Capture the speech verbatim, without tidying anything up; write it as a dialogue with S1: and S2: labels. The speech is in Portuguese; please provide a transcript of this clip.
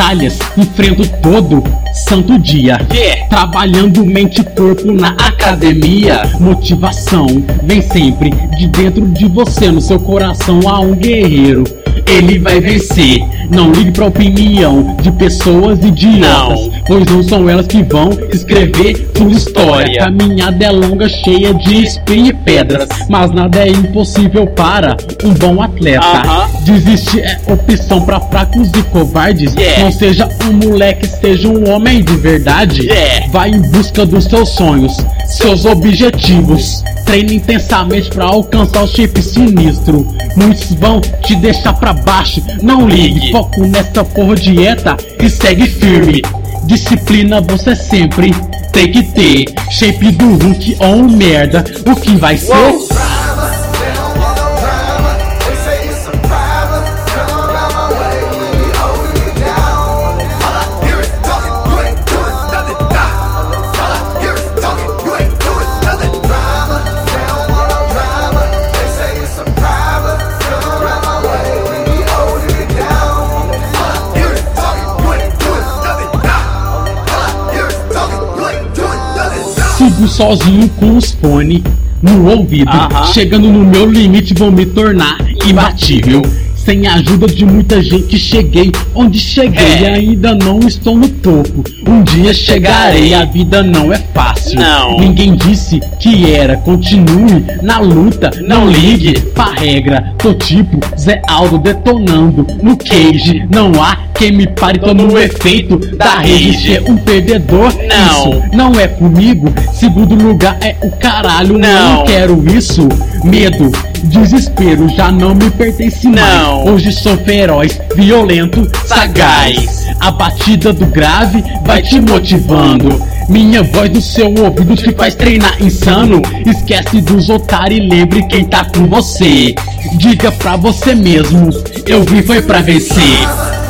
S1: batalhas enfrento todo santo dia,
S2: Yeah.
S1: trabalhando mente e corpo na academia. Motivação vem sempre de dentro de você, no seu coração há um guerreiro. Ele vai vencer, não ligue pra opinião de pessoas idiotas,
S2: Não.
S1: pois não são elas que vão escrever sua história. Caminhada é longa, cheia de espinho e pedras, mas nada é impossível para um bom atleta.
S2: Aham.
S1: Desistir é opção pra fracos e covardes.
S2: Yeah.
S1: Não seja um moleque, seja um homem de verdade.
S2: Yeah.
S1: Vai em busca dos seus sonhos, seus objetivos. Treine intensamente pra alcançar o shape sinistro. Muitos vão te deixar pra baixo, não ligue. Foco nessa porra dieta e segue firme. Disciplina você sempre tem que ter. Shape do Hulk ou um merda, o que vai ser?
S2: Uou.
S1: Sigo sozinho com os fones no ouvido.
S2: Aham.
S1: Chegando no meu limite vou me tornar imbatível. Sem a ajuda de muita gente cheguei onde cheguei.
S2: É.
S1: E ainda não estou no topo. Um dia chegarei, a vida não é fácil.
S2: Não.
S1: Ninguém disse que era, continue na luta. Não ligue pra regra, tô tipo Zé Aldo detonando no cage. Não há quem me pare, tô no efeito da rede. Ser um perdedor,
S2: Não.
S1: isso não é comigo. Segundo lugar é o caralho,
S2: Não.
S1: não quero isso. Medo, desespero, já não me pertence mais.
S2: Não.
S1: Hoje sou feroz, violento, sagaz. A batida do grave vai te motivando. Minha voz no seu ouvido te faz treinar insano. Esquece dos otários e lembre quem tá com você. Diga pra você mesmo, eu vim foi pra vencer.